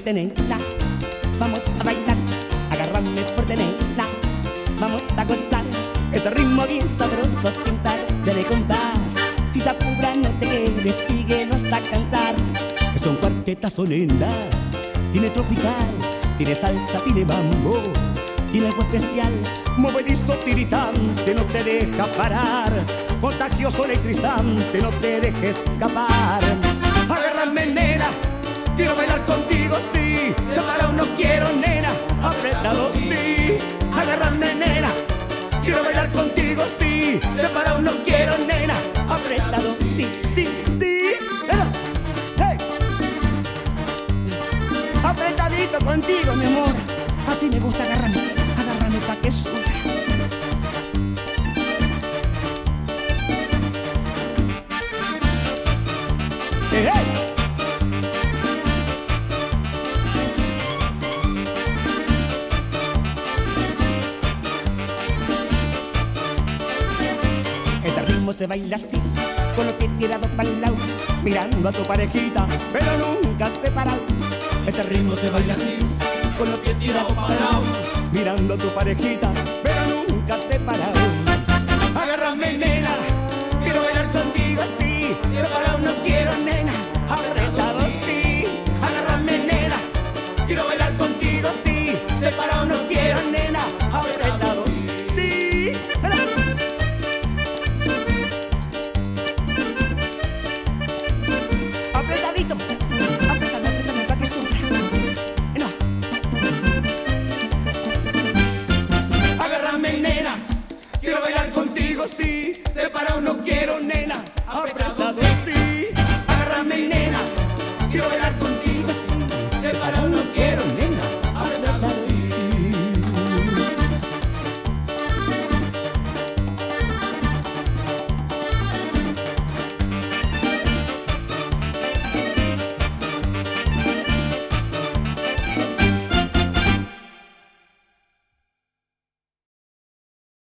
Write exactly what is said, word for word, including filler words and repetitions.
fuerte, nena. Vamos a bailar, agárrame fuerte, nena. Vamos a gozar este ritmo bien sabroso sin parar de compás. Si se apura no te quedes, síguelo hasta cansar. Es un cuartetazo, nena. Tiene tropical, tiene salsa, tiene mambo, tiene algo especial, movedizo, tiritante, no te deja parar. Contagioso, electrizante, no te dejes escapar. Agárrame, nena, quiero bailar contigo, sí. Separado no quiero, nena, apretado, sí. Agárrame, nena, quiero bailar contigo, sí. Separado no quiero, nena, apretado, sí, sí, sí. Pero, hey. Apretadito contigo, mi amor. Así me gusta, agárrame, agárrame pa' que sufra. Hey, hey. Este ritmo se baila así, con los pies tirados para el lado, mirando a tu parejita, pero nunca separado. Este ritmo se baila así, con los pies tirados para el lado, mirando a tu parejita, pero nunca separado. Agárrame, nena, quiero bailar contigo así, separado no quiero, nena.